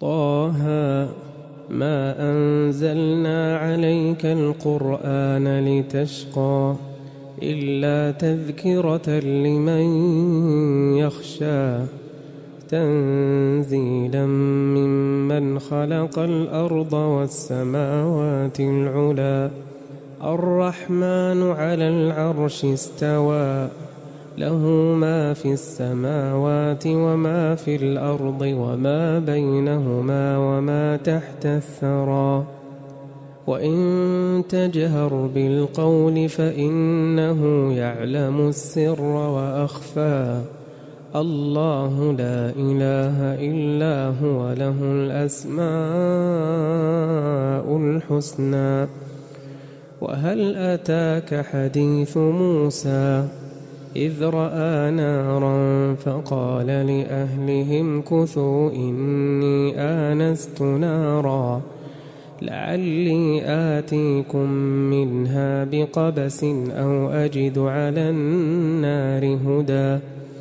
طه ما أنزلنا عليك القرآن لتشقى إلا تذكرة لمن يخشى تنزيلا ممن خلق الأرض والسماوات العلى الرحمن على العرش استوى له ما في السماوات وما في الأرض وما بينهما وما تحت الثرى وإن تجهر بالقول فإنه يعلم السر وأخفى الله لا إله إلا هو له الأسماء الحسنى وهل أتاك حديث موسى إذ رأى نارا فقال لأهلهم امكثوا إني آنست نارا لعلي آتيكم منها بقبس أو أجد على النار هدى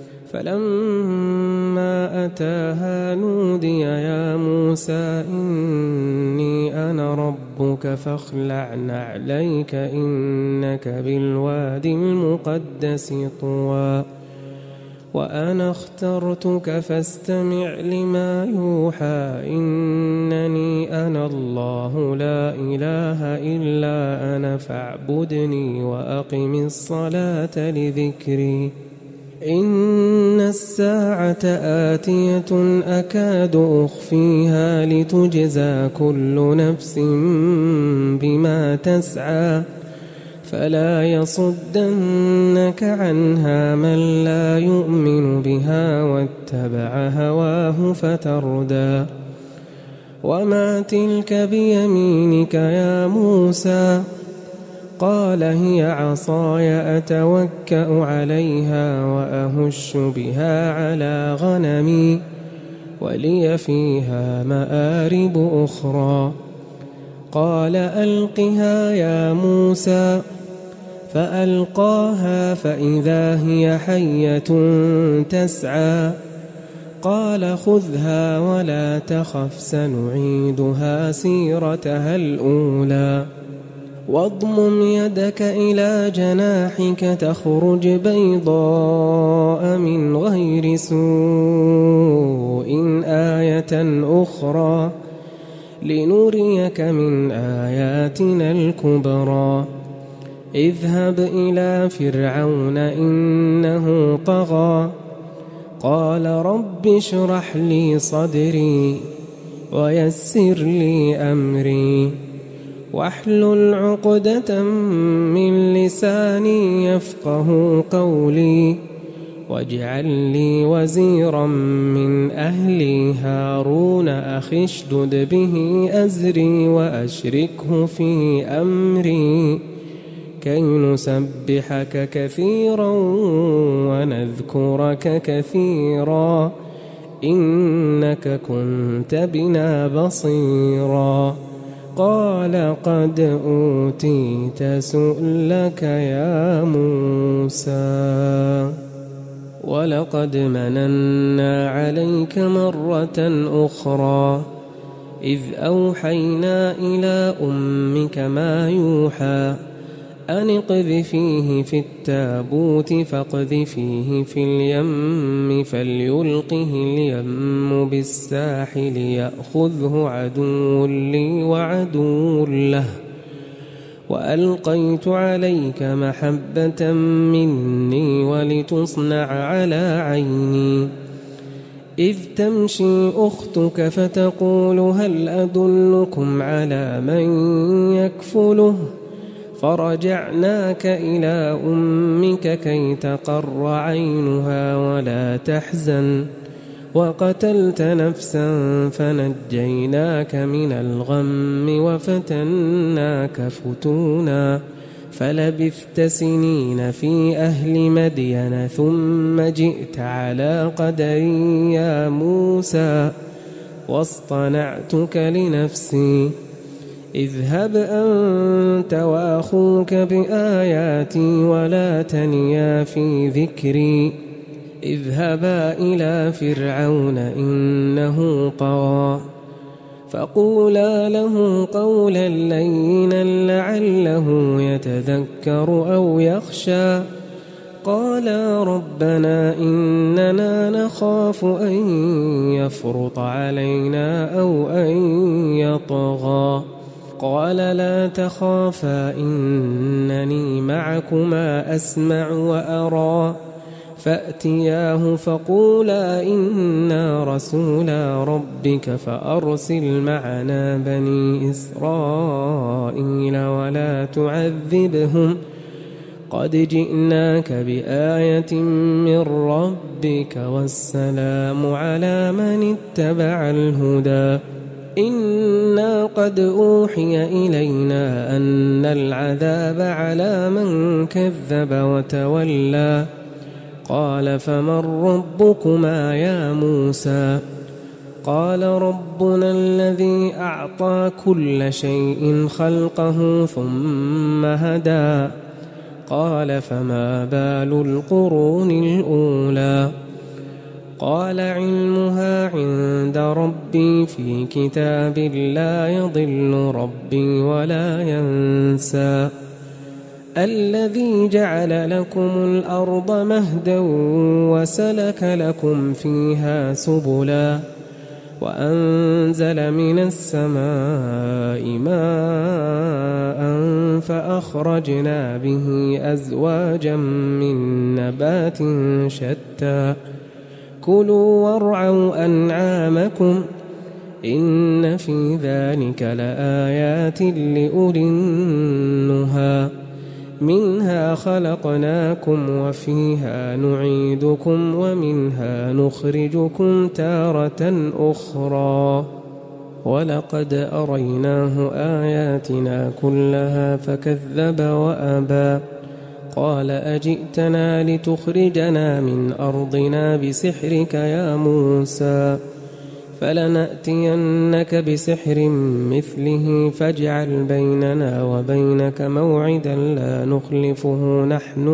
فلما أتاها نودي يا موسى إني أنا ربك فاخلع نعليك إنك بالواد المقدس طوى وأنا اخترتك فاستمع لما يوحى إنني أنا الله لا إله إلا أنا فاعبدني وأقم الصلاة لذكري إن الساعة آتية أكاد أخفيها لتجزى كل نفس بما تسعى فلا يصدنك عنها من لا يؤمن بها واتبع هواه فتردى وما تلك بيمينك يا موسى قال هي عصاي أتوكأ عليها وأهش بها على غنمي ولي فيها مآرب أخرى قال ألقها يا موسى فألقاها فإذا هي حية تسعى قال خذها ولا تخف سنعيدها سيرتها الأولى واضمم يدك إلى جناحك تخرج بيضاء من غير سوء آية أخرى لنريك من آياتنا الكبرى اذهب إلى فرعون إنه طغى قال رب اشرح لي صدري ويسر لي أمري واحلل عقدة من لساني يفقه قولي واجعل لي وزيرا من أهلي هارون أخي اشدد به أزري وأشركه في أمري كي نسبحك كثيرا ونذكرك كثيرا إنك كنت بنا بصيرا قال قد أوتيت سؤلك يا موسى ولقد مننا عليك مرة أخرى إذ أوحينا إلى أمك ما يوحى أن اقذفيه في التابوت فاقذفيه في اليم فليلقه اليم بالساحل يأخذه عدو لي وعدو له وألقيت عليك محبة مني ولتصنع على عيني إذ تمشي أختك فتقول هل أدلكم على من يكفله فرجعناك إلى أمك كي تقر عينها ولا تحزن وقتلت نفسا فنجيناك من الغم وفتناك فتونا فلبثت سنين في أهل مدين ثم جئت على قدر يا موسى واصطنعتك لنفسي اذهب أنت وأخوك بآياتي ولا تنيا في ذكري اذهبا إلى فرعون إنه طغى فقولا له قولا لينا لعله يتذكر أو يخشى. قالا ربنا إننا نخاف أن يفرط علينا أو أن يطغى. قال لا تخافا إنني معكما أسمع وأرى. فأتياه فقولا إنا رسولا ربك فأرسل معنا بني إسرائيل ولا تعذبهم قد جئناك بآية من ربك والسلام على من اتبع الهدى. إنا قد أوحي إلينا أن العذاب على من كذب وتولى. قال فمن ربكما يا موسى؟ قال ربنا الذي أعطى كل شيء خلقه ثم هدى. قال فما بال القرون الأولى؟ قال علمها عند ربي في كتاب لا يضل ربي ولا ينسى. الذي جعل لكم الأرض مهدا وسلك لكم فيها سبلا وأنزل من السماء ماء فأخرجنا به أزواجا من نبات شتى. كلوا وارعوا أنعامكم إن في ذلك لآيات لأولي النهى. منها خلقناكم وفيها نعيدكم ومنها نخرجكم تارة أخرى. ولقد أريناه آياتنا كلها فكذب وأبى. قال أجئتنا لتخرجنا من أرضنا بسحرك يا موسى؟ فلنأتينك بسحر مثله فاجعل بيننا وبينك موعدا لا نخلفه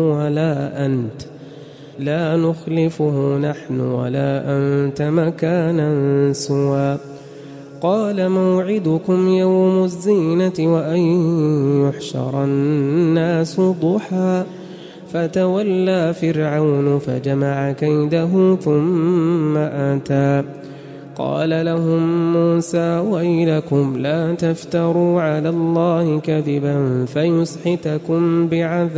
نحن ولا أنت مكانا سوى. قال موعدكم يوم الزينة وأن يحشر الناس ضحى. فتولى فرعون فجمع كيده ثم أتى. قال لهم موسى ويلكم لا تفتروا على الله كذبا فيسحتكم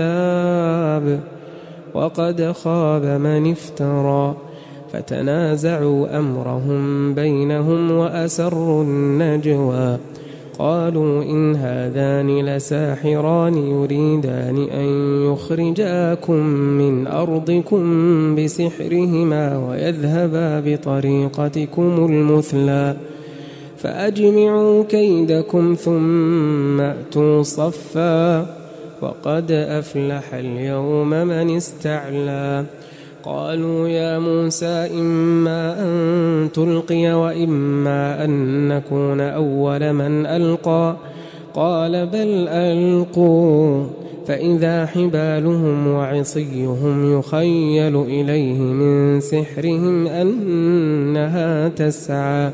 بعذاب وقد خاب من افترى. فتنازعوا أمرهم بينهم وأسروا النجوى. قالوا إن هذان لساحران يريدان أن يخرجاكم من أرضكم بسحرهما ويذهبا بطريقتكم المثلى فأجمعوا كيدكم ثم أتوا صفا وقد أفلح اليوم من استعلى. قالوا يا موسى إما أن تلقي وإما أن نكون أول من ألقى. قال بل ألقوا. فإذا حبالهم وعصيهم يخيل إليه من سحرهم أنها تسعى.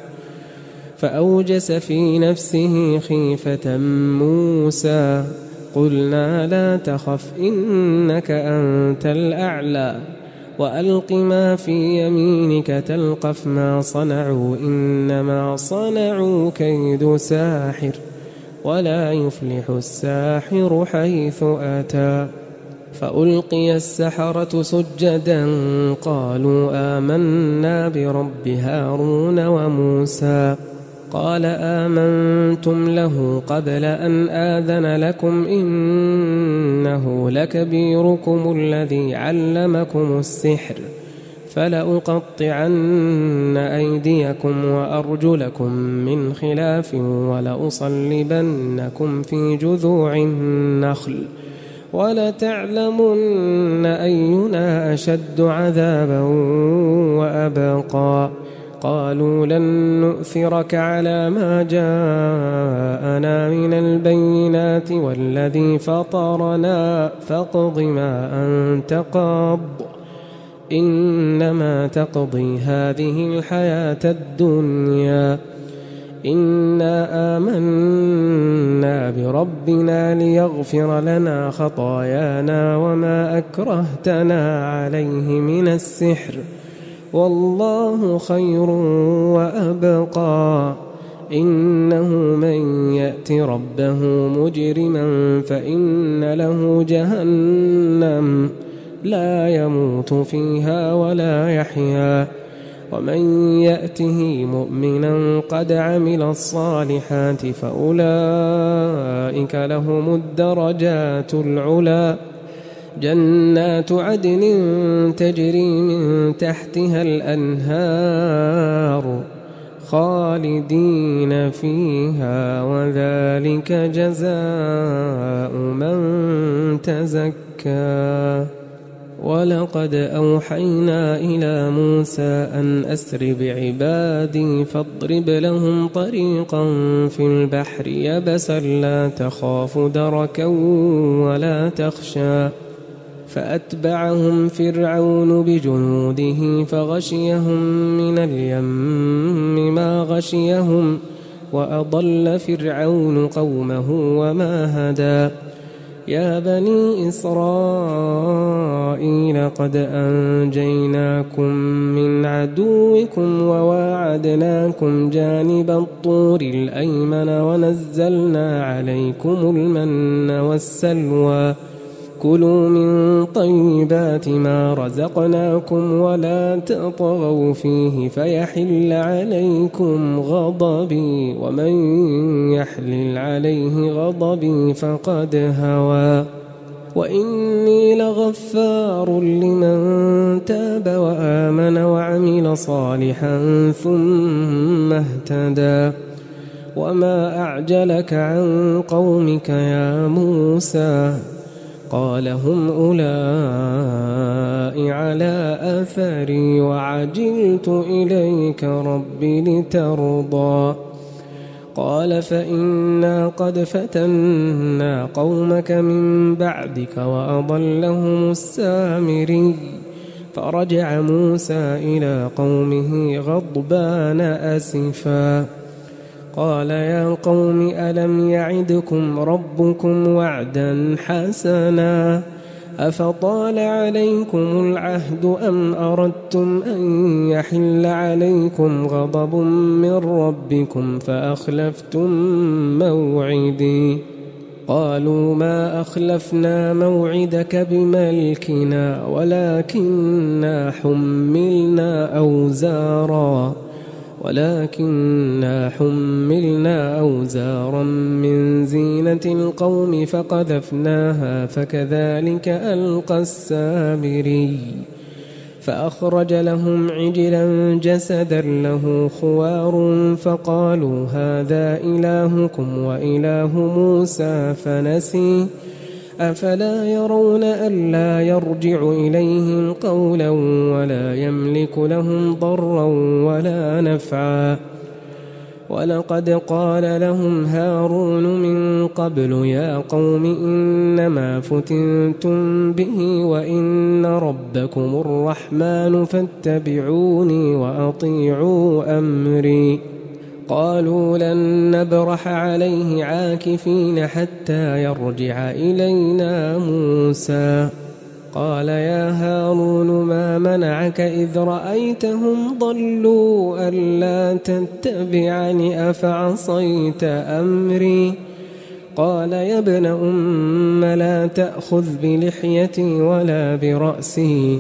فأوجس في نفسه خيفة موسى. قلنا لا تخف إنك أنت الأعلى وألق ما في يمينك تلقف ما صنعوا إنما صنعوا كيد ساحر ولا يفلح الساحر حيث أتى. فألقي السحرة سجدا قالوا آمنا برب هارون وموسى. قال آمنتم له قبل أن آذن لكم إنه لكبيركم الذي علمكم السحر فلأقطعن أيديكم وأرجلكم من خلاف ولأصلبنكم في جذوع النخل ولتعلمن أينا أشد عذابا وأبقى. قالوا لن نؤثرك على ما جاءنا من البينات والذي فطرنا فاقض ما أنت قاض إنما تقضي هذه الحياة الدنيا إنا آمنا بربنا ليغفر لنا خطايانا وما أكرهتنا عليه من السحر والله خير وأبقى إنه من يأت ربه مجرما فإن له جهنم لا يموت فيها ولا يحيا ومن يأته مؤمنا قد عمل الصالحات فأولئك لهم الدرجات العلى جنات عدن تجري من تحتها الأنهار خالدين فيها وذلك جزاء من تزكى ولقد أوحينا إلى موسى أن أسر بعبادي فاضرب لهم طريقا في البحر يبسا لا تخاف دركا ولا تخشى فأتبعهم فرعون بجنوده فغشيهم من اليم ما غشيهم وأضل فرعون قومه وما هدى يا بني إسرائيل قد أنجيناكم من عدوكم وواعدناكم جانب الطور الأيمن ونزلنا عليكم المن والسلوى كلوا من طيبات ما رزقناكم ولا تطغوا فيه فيحل عليكم غضبي ومن يحلل عليه غضبي فقد هوى وإني لغفار لمن تاب وآمن وعمل صالحا ثم اهتدى وما أعجلك عن قومك يا موسى قال هم أولئك على أثري وعجلت إليك رب لترضى قال فإنا قد فتنا قومك من بعدك وأضلهم السامري فرجع موسى إلى قومه غضبان أسفا قال يا قوم ألم يعدكم ربكم وعدا حسنا أفطال عليكم العهد أم أردتم أن يحل عليكم غضب من ربكم فأخلفتم موعدي قالوا ما أخلفنا موعدك بملكنا ولكننا حملنا أوزارا من زينة القوم فقذفناها فكذلك ألقى السامري فأخرج لهم عجلا جسدا له خوار فقالوا هذا إلهكم وإله موسى فنسي أفلا يرون ألا يرجع إليهم قولا ولا يملك لهم ضرا ولا نفعا ولقد قال لهم هارون من قبل يا قوم إنما فتنتم به وإن ربكم الرحمن فاتبعوني وأطيعوا أمري قالوا لن نبرح عليه عاكفين حتى يرجع إلينا موسى قال يا هارون ما منعك إذ رأيتهم ضلوا ألا تتبعني أفعصيت أمري قال يا ابن أم لا تأخذ بلحيتي ولا برأسي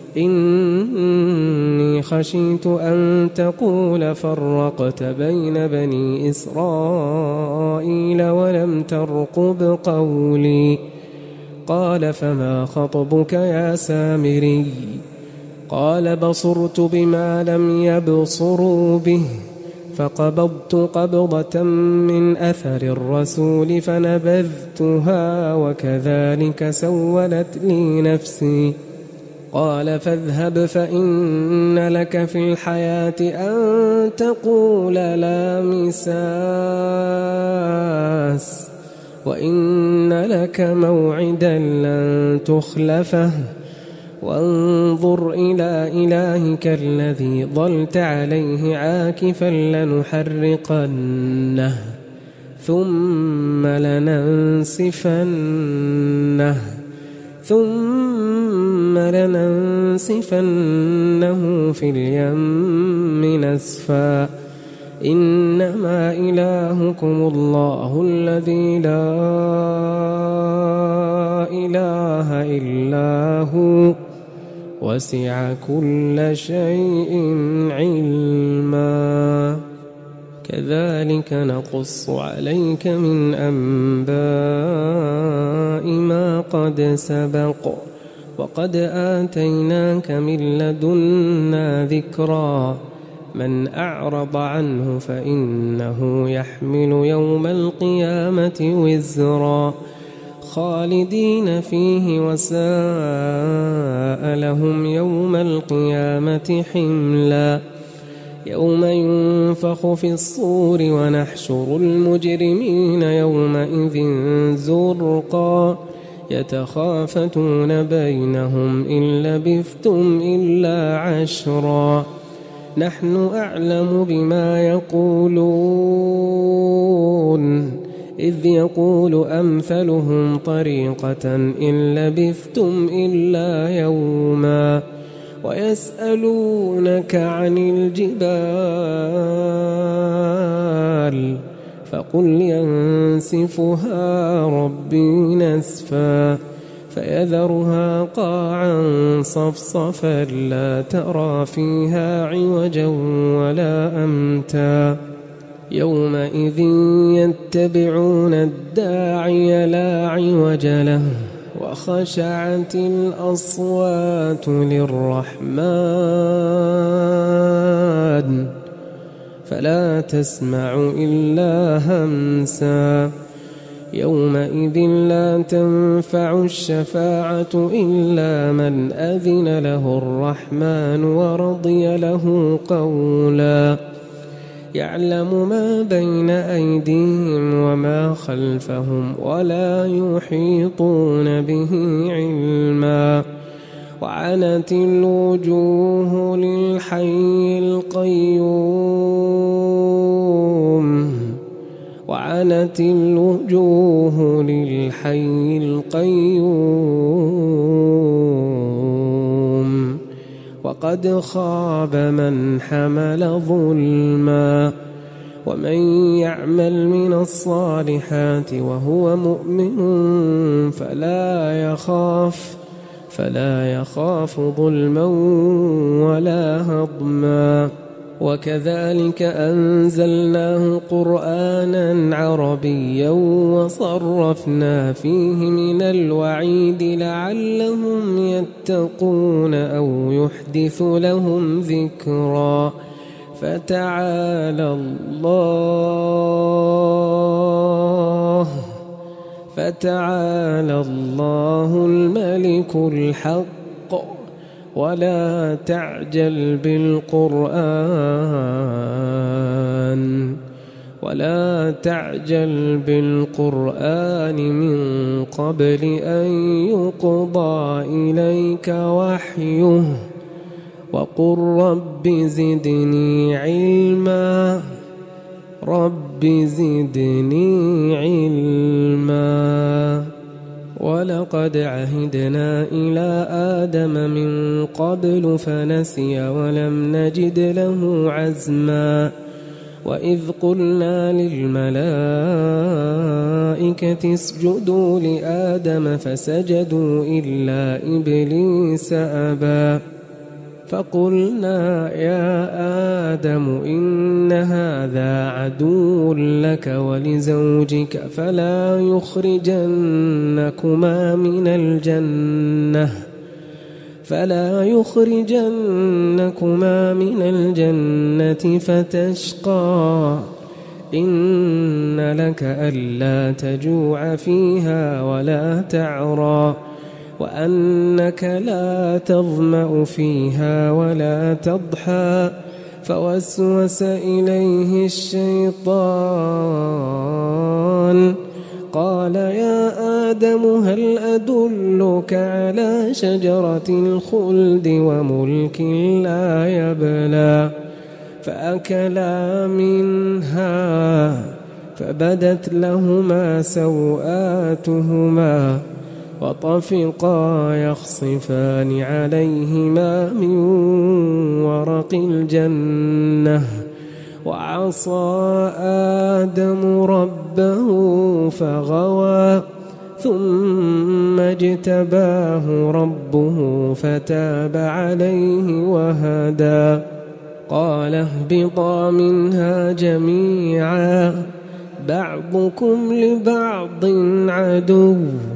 إني خشيت أن تقول فرقت بين بني إسرائيل ولم ترقب قولي قال فما خطبك يا سامري قال بصرت بما لم يبصروا به فقبضت قبضة من أثر الرسول فنبذتها وكذلك سولت لي نفسي قال فاذهب فإن لك في الحياة أن تقول لا مساس وإن لك موعدا لن تخلفه وانظر إلى إلهك الذي ظلت عليه عاكفا لنحرقنه ثم لننسفنه في اليم نسفا إنما إلهكم الله الذي لا إله إلا هو وسع كل شيء علما كذلك نقص عليك من أنباء ما قد سبق وقد آتيناك من لدنا ذكرا من أعرض عنه فإنه يحمل يوم القيامة وزرا خالدين فيه وساء لهم يوم القيامة حملا يوم ينفخ في الصور ونحشر المجرمين يومئذ زرقا يتخافتون بينهم إن لبثتم إلا عشرا نحن أعلم بما يقولون إذ يقول أمثلهم طريقة إن لبثتم إلا يوما ويسألونك عن الجبال فقل ينسفها ربي نسفا فيذرها قاعا صفصفا لا ترى فيها عوجا ولا أمتا يومئذ يتبعون الداعي لا عوج له وخشعت الأصوات للرحمن فلا تسمع إلا همسا يومئذ لا تنفع الشفاعة إلا من أذن له الرحمن ورضي له قولا يعلم ما بين أيديهم وما خلفهم ولا يحيطون به علما وعنت الوجوه للحي القيوم وقد خاب من حمل ظلما ومن يعمل من الصالحات وهو مؤمن فلا يخاف ظلما ولا هضما وكذلك أنزلناه قرآنا عربيا وصرفنا فيه من الوعيد لعلهم يتقون أو يحدث لهم ذكرا فتعالى الله الملك الحق ولا تعجل بالقرآن من قبل أن يقضى إليك وحيه وقل رب زدني علما ولقد عهدنا إلى آدم من قبل فنسي ولم نجد له عزما وإذ قلنا للملائكة اسجدوا لآدم فسجدوا إلا إبليس أبى فقلنا يا آدم إن هذا عدو لك ولزوجك فلا يخرجنكما من الجنة فتشقى إن لك ألا تجوع فيها ولا تعرى وأنك لا تظمأ فيها ولا تضحى فوسوس إليه الشيطان قال يا آدم هل أدلك على شجرة الخلد وملك لا يبلى فأكلا منها فبدت لهما سوآتهما وطفقا يخصفان عليهما من ورق الجنة وعصى آدم ربه فغوى ثم اجتباه ربه فتاب عليه وهدى قال اهبطا منها جميعا بعضكم لبعض عدو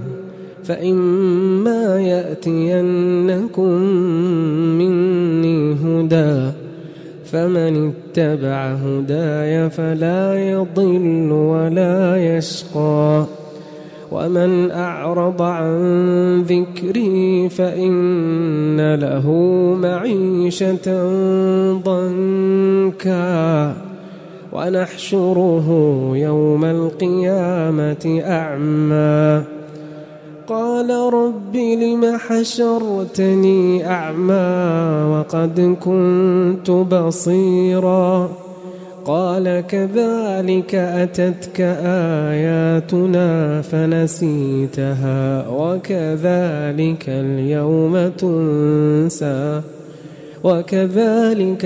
فإما يأتينكم مني هدى فمن اتبع هداي فلا يضل ولا يشقى ومن أعرض عن ذكري فإن له معيشة ضنكا ونحشره يوم القيامة أعمى قال رب لم حشرتني أعمى وقد كنت بصيرا قال كذلك أتتك آياتنا فنسيتها وكذلك اليوم تنسى وكذلك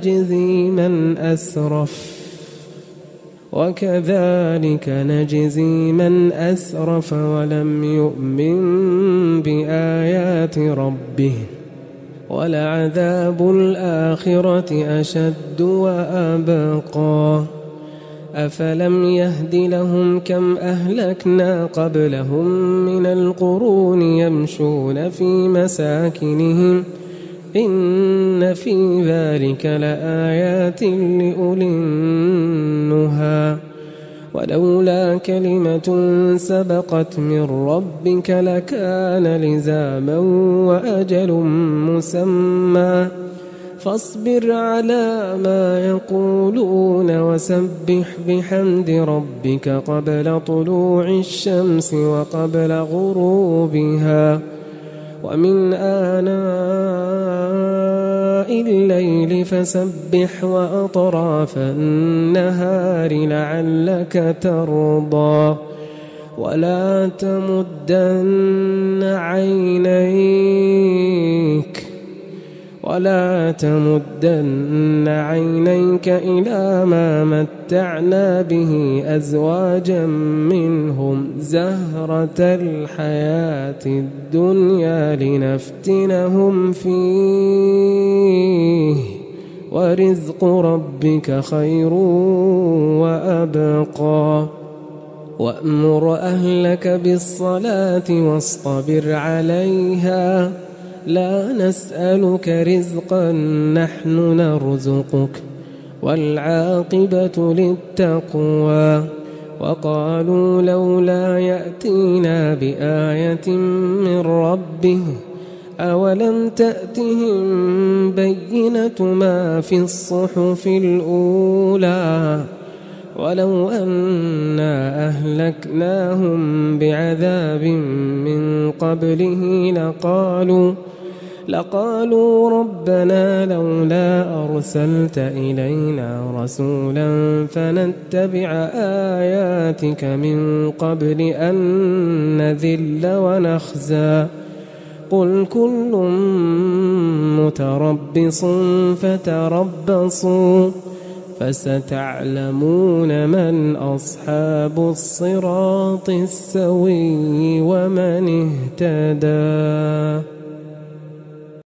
نجزي من أسرف ولم يؤمن بآيات ربه ولعذاب الآخرة أشد وأبقى أفلم يهد لهم كم أهلكنا قبلهم من القرون يمشون في مساكنهم إن في ذلك لآيات لأولي النهى ولولا كلمة سبقت من ربك لكان لزاما وأجل مسمى فاصبر على ما يقولون وسبح بحمد ربك قبل طلوع الشمس وقبل غروبها ومن آناء الليل فسبح وأطراف النهار لعلك ترضى ولا تمدن عينيك إلى ما متعنا به أزواجا منهم زهرة الحياة الدنيا لنفتنهم فيه ورزق ربك خير وأبقى وأمر أهلك بالصلاة واصطبر عليها لا نسألك رزقا نحن نرزقك والعاقبة للتقوى وقالوا لولا يأتينا بآية من ربه أولم تأتهم بينة ما في الصحف الأولى ولو أنا أهلكناهم بعذاب من قبله لقالوا ربنا لولا أرسلت إلينا رسولا فنتبع آياتك من قبل أن نذل ونخزى قل كل متربص فتربصوا فستعلمون من أصحاب الصراط السوي ومن اهتدى.